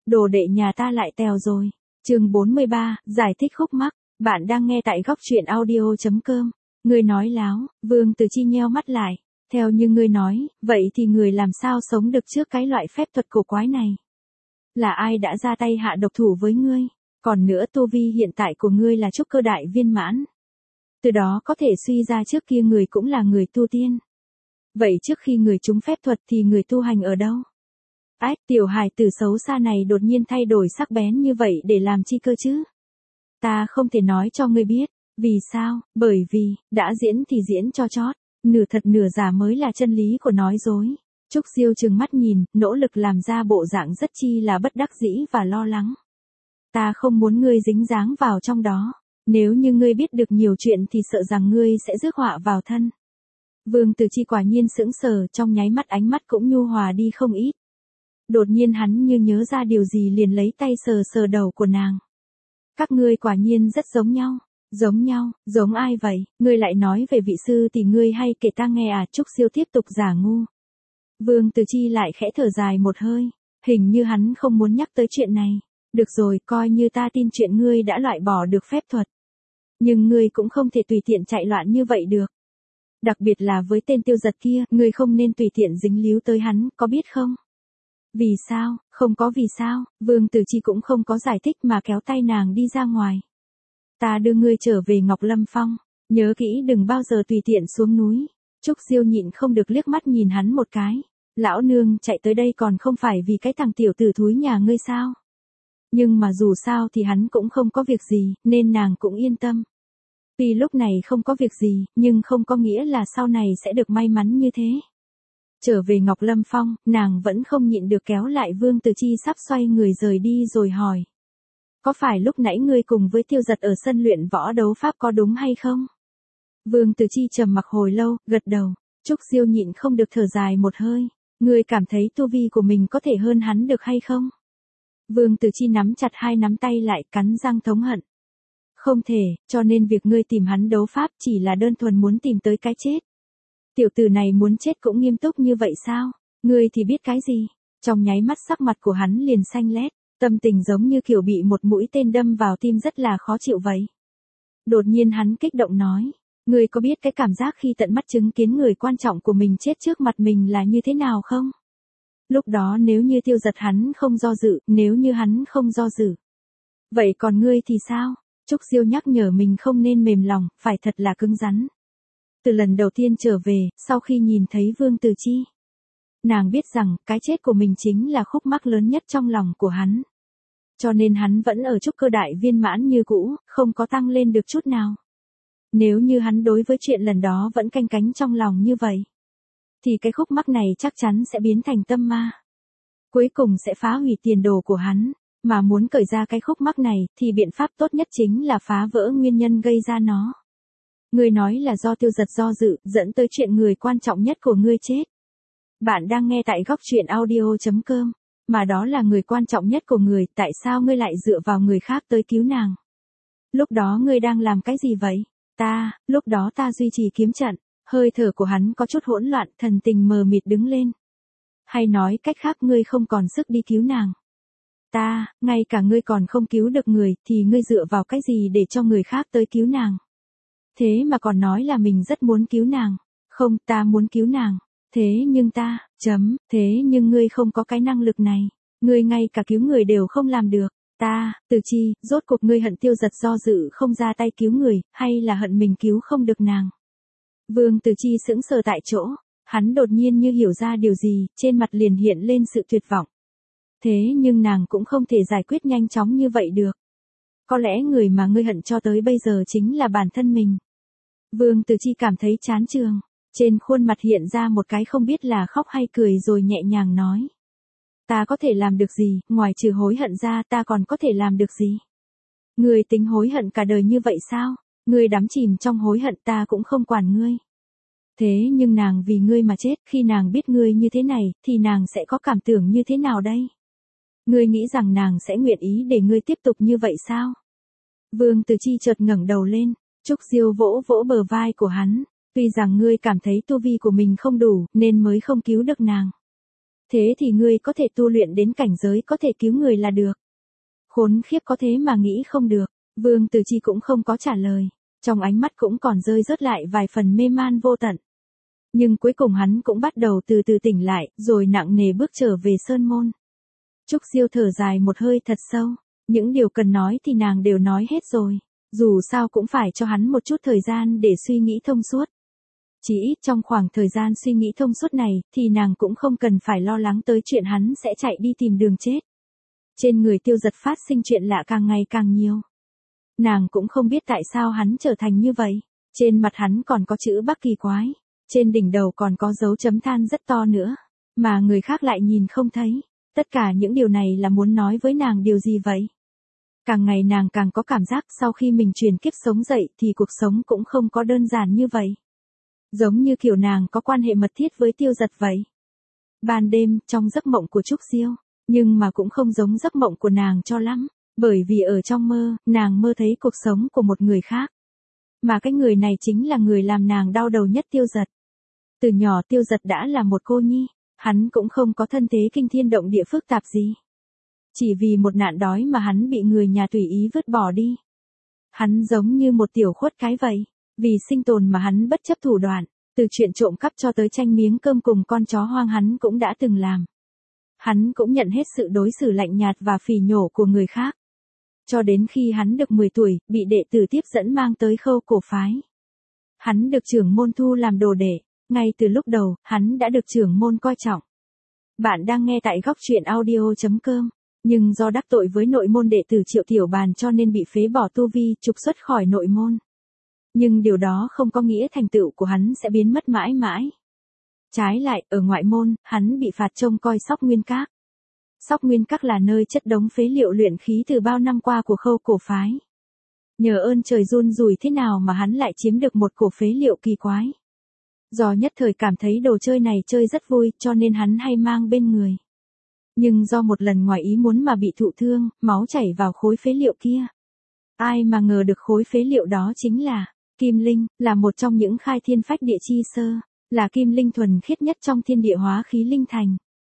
đồ đệ nhà ta lại tèo rồi. Chương 43, giải thích khúc mắc. Bạn đang nghe tại góc truyện audio.com. Ngươi nói láo, Vương Từ Chi nheo mắt lại. Theo như ngươi nói, vậy thì người làm sao sống được trước cái loại phép thuật cổ quái này? Là ai đã ra tay hạ độc thủ với ngươi? Còn nữa, tu vi hiện tại của ngươi là trúc cơ đại viên mãn. Từ đó có thể suy ra trước kia người cũng là người tu tiên. Vậy trước khi người trúng phép thuật thì người tu hành ở đâu? Ách, tiểu hài tử xấu xa này đột nhiên thay đổi sắc bén như vậy để làm chi cơ chứ? Ta không thể nói cho ngươi biết. Vì sao? Bởi vì, đã diễn thì diễn cho chót. Nửa thật nửa giả mới là chân lý của nói dối. Trúc Diêu trừng mắt nhìn, nỗ lực làm ra bộ dạng rất chi là bất đắc dĩ và lo lắng. Ta không muốn ngươi dính dáng vào trong đó. Nếu như ngươi biết được nhiều chuyện thì sợ rằng ngươi sẽ rước họa vào thân. Vương Từ Chi quả nhiên sững sờ, trong nháy mắt ánh mắt cũng nhu hòa đi không ít. Đột nhiên hắn như nhớ ra điều gì liền lấy tay sờ sờ đầu của nàng. Các ngươi quả nhiên rất giống nhau. Giống nhau, giống ai vậy? Ngươi lại nói về vị sư thì ngươi hay kể ta nghe à? Trúc Siêu tiếp tục giả ngu. Vương Từ Chi lại khẽ thở dài một hơi. Hình như hắn không muốn nhắc tới chuyện này. Được rồi, coi như ta tin chuyện ngươi đã loại bỏ được phép thuật. Nhưng ngươi cũng không thể tùy tiện chạy loạn như vậy được. Đặc biệt là với tên Tiêu Giật kia, ngươi không nên tùy tiện dính líu tới hắn, có biết không? Vì sao? Không có vì sao, Vương Từ Chi cũng không có giải thích mà kéo tay nàng đi ra ngoài. Ta đưa ngươi trở về Ngọc Lâm Phong, nhớ kỹ đừng bao giờ tùy tiện xuống núi. Trúc Diêu nhịn không được liếc mắt nhìn hắn một cái. Lão nương chạy tới đây còn không phải vì cái thằng tiểu tử thúi nhà ngươi sao? Nhưng mà dù sao thì hắn cũng không có việc gì, nên nàng cũng yên tâm. Vì lúc này không có việc gì, nhưng không có nghĩa là sau này sẽ được may mắn như thế. Trở về Ngọc Lâm Phong, nàng vẫn không nhịn được kéo lại Vương Từ Chi sắp xoay người rời đi rồi hỏi. Có phải lúc nãy ngươi cùng với Tiêu Giật ở sân luyện võ đấu pháp có đúng hay không? Vương Từ Chi trầm mặc hồi lâu, gật đầu. Trúc Diêu nhịn không được thở dài một hơi. Ngươi cảm thấy tu vi của mình có thể hơn hắn được hay không? Vương Từ Chi nắm chặt hai nắm tay lại, cắn răng thống hận. Không thể, cho nên việc ngươi tìm hắn đấu pháp chỉ là đơn thuần muốn tìm tới cái chết. Tiểu tử này muốn chết cũng nghiêm túc như vậy sao? Ngươi thì biết cái gì? Trong nháy mắt sắc mặt của hắn liền xanh lét, tâm tình giống như kiểu bị một mũi tên đâm vào tim rất là khó chịu vậy. Đột nhiên hắn kích động nói, ngươi có biết cái cảm giác khi tận mắt chứng kiến người quan trọng của mình chết trước mặt mình là như thế nào không? Lúc đó nếu như Tiêu Giật hắn không do dự, nếu như hắn không do dự. Vậy còn ngươi thì sao? Trúc Diêu nhắc nhở mình không nên mềm lòng, phải thật là cứng rắn. Từ lần đầu tiên trở về, sau khi nhìn thấy Vương Từ Chi, nàng biết rằng cái chết của mình chính là khúc mắc lớn nhất trong lòng của hắn. Cho nên hắn vẫn ở trúc cơ đại viên mãn như cũ, không có tăng lên được chút nào. Nếu như hắn đối với chuyện lần đó vẫn canh cánh trong lòng như vậy, thì cái khúc mắc này chắc chắn sẽ biến thành tâm ma. Cuối cùng sẽ phá hủy tiền đồ của hắn. Mà muốn cởi ra cái khúc mắc này, thì biện pháp tốt nhất chính là phá vỡ nguyên nhân gây ra nó. Ngươi nói là do Tiêu Giật do dự, dẫn tới chuyện người quan trọng nhất của ngươi chết. Bạn đang nghe tại góc truyện audio.com, mà đó là người quan trọng nhất của người, tại sao ngươi lại dựa vào người khác tới cứu nàng? Lúc đó ngươi đang làm cái gì vậy? Lúc đó ta duy trì kiếm trận. Hơi thở của hắn có chút hỗn loạn, thần tình mờ mịt đứng lên. Hay nói cách khác ngươi không còn sức đi cứu nàng. Ngay cả ngươi còn không cứu được người, thì ngươi dựa vào cái gì để cho người khác tới cứu nàng? Thế mà còn nói là mình rất muốn cứu nàng. Không, ta muốn cứu nàng. Thế nhưng ngươi không có cái năng lực này. Ngươi ngay cả cứu người đều không làm được. Từ Chi, rốt cuộc ngươi hận Tiêu Giật do dự không ra tay cứu người, hay là hận mình cứu không được nàng? Vương Từ Chi sững sờ tại chỗ. Hắn đột nhiên như hiểu ra điều gì, trên mặt liền hiện lên sự tuyệt vọng. Thế nhưng nàng cũng không thể giải quyết nhanh chóng như vậy được. Có lẽ người mà ngươi hận cho tới bây giờ chính là bản thân mình. Vương Từ Chi cảm thấy chán chường. Trên khuôn mặt hiện ra một cái không biết là khóc hay cười rồi nhẹ nhàng nói. Ta có thể làm được gì, ngoài trừ hối hận ra ta còn có thể làm được gì? Ngươi tính hối hận cả đời như vậy sao? Ngươi đắm chìm trong hối hận ta cũng không quản ngươi. Thế nhưng nàng vì ngươi mà chết, khi nàng biết ngươi như thế này, thì nàng sẽ có cảm tưởng như thế nào đây? Ngươi nghĩ rằng nàng sẽ nguyện ý để ngươi tiếp tục như vậy sao? Vương Từ Chi chợt ngẩng đầu lên, Trúc Diêu vỗ vỗ bờ vai của hắn. Tuy rằng ngươi cảm thấy tu vi của mình không đủ, nên mới không cứu được nàng. Thế thì ngươi có thể tu luyện đến cảnh giới có thể cứu người là được. Khốn khiếp, có thế mà nghĩ không được. Vương Tử Chi cũng không có trả lời. Trong ánh mắt cũng còn rơi rớt lại vài phần mê man vô tận. Nhưng cuối cùng hắn cũng bắt đầu từ từ tỉnh lại, rồi nặng nề bước trở về sơn môn. Trúc Diêu thở dài một hơi thật sâu. Những điều cần nói thì nàng đều nói hết rồi. Dù sao cũng phải cho hắn một chút thời gian để suy nghĩ thông suốt. Chỉ ít trong khoảng thời gian suy nghĩ thông suốt này, thì nàng cũng không cần phải lo lắng tới chuyện hắn sẽ chạy đi tìm đường chết. Trên người Tiêu Giật phát sinh chuyện lạ càng ngày càng nhiều. Nàng cũng không biết tại sao hắn trở thành như vậy. Trên mặt hắn còn có chữ Bắc kỳ quái. Trên đỉnh đầu còn có dấu chấm than rất to nữa. Mà người khác lại nhìn không thấy. Tất cả những điều này là muốn nói với nàng điều gì vậy? Càng ngày nàng càng có cảm giác sau khi mình chuyển kiếp sống dậy thì cuộc sống cũng không có đơn giản như vậy. Giống như kiểu nàng có quan hệ mật thiết với Tiêu Giật vậy. Ban đêm, trong giấc mộng của Trúc Diêu, nhưng mà cũng không giống giấc mộng của nàng cho lắm, bởi vì ở trong mơ, nàng mơ thấy cuộc sống của một người khác. Mà cái người này chính là người làm nàng đau đầu nhất, Tiêu Giật. Từ nhỏ Tiêu Giật đã là một cô nhi, hắn cũng không có thân thế kinh thiên động địa phức tạp gì. Chỉ vì một nạn đói mà hắn bị người nhà tùy ý vứt bỏ đi. Hắn giống như một tiểu khuất cái vậy. Vì sinh tồn mà hắn bất chấp thủ đoạn, từ chuyện trộm cắp cho tới tranh miếng cơm cùng con chó hoang hắn cũng đã từng làm. Hắn cũng nhận hết sự đối xử lạnh nhạt và phỉ nhổ của người khác. Cho đến khi hắn được 10 tuổi, bị đệ tử tiếp dẫn mang tới Khâu Cổ phái. Hắn được trưởng môn thu làm đồ đệ, ngay từ lúc đầu, hắn đã được trưởng môn coi trọng. Bạn đang nghe tại Góc Truyện Audio.com. Nhưng do đắc tội với nội môn đệ tử Triệu Tiểu Bàn cho nên bị phế bỏ tu vi, trục xuất khỏi nội môn. Nhưng điều đó không có nghĩa thành tựu của hắn sẽ biến mất mãi mãi. Trái lại, ở ngoại môn, hắn bị phạt trông coi Sóc Nguyên Các. Sóc Nguyên Các là nơi chất đống phế liệu luyện khí từ bao năm qua của Khâu Cổ phái. Nhờ ơn trời run rủi thế nào mà hắn lại chiếm được một cổ phế liệu kỳ quái. Do nhất thời cảm thấy đồ chơi này chơi rất vui cho nên hắn hay mang bên người. Nhưng do một lần ngoài ý muốn mà bị thụ thương, máu chảy vào khối phế liệu kia. Ai mà ngờ được khối phế liệu đó chính là Kim Linh, là một trong những khai thiên phách địa chi sơ, là Kim Linh thuần khiết nhất trong thiên địa hóa khí linh thành.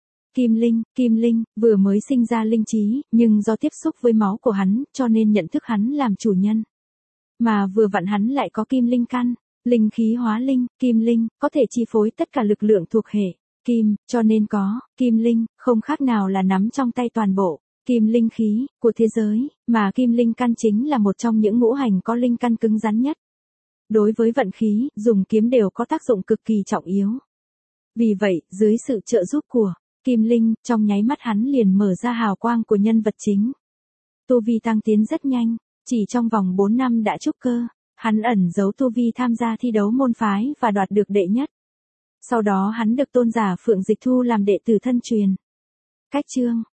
Kim Linh, vừa mới sinh ra linh trí, nhưng do tiếp xúc với máu của hắn, cho nên nhận thức hắn làm chủ nhân. Mà vừa vặn hắn lại có Kim Linh căn, linh khí hóa linh, Kim Linh, có thể chi phối tất cả lực lượng thuộc hệ Kim, cho nên có Kim Linh, không khác nào là nắm trong tay toàn bộ Kim Linh khí của thế giới, mà Kim Linh căn chính là một trong những ngũ hành có linh căn cứng rắn nhất. Đối với vận khí, dùng kiếm đều có tác dụng cực kỳ trọng yếu. Vì vậy, dưới sự trợ giúp của Kim Linh, trong nháy mắt hắn liền mở ra hào quang của nhân vật chính. Tu vi tăng tiến rất nhanh, chỉ trong vòng 4 năm đã trúc cơ, hắn ẩn giấu tu vi tham gia thi đấu môn phái và đoạt được đệ nhất. Sau đó hắn được tôn giả Phượng Dịch thu làm đệ tử thân truyền. Cách chương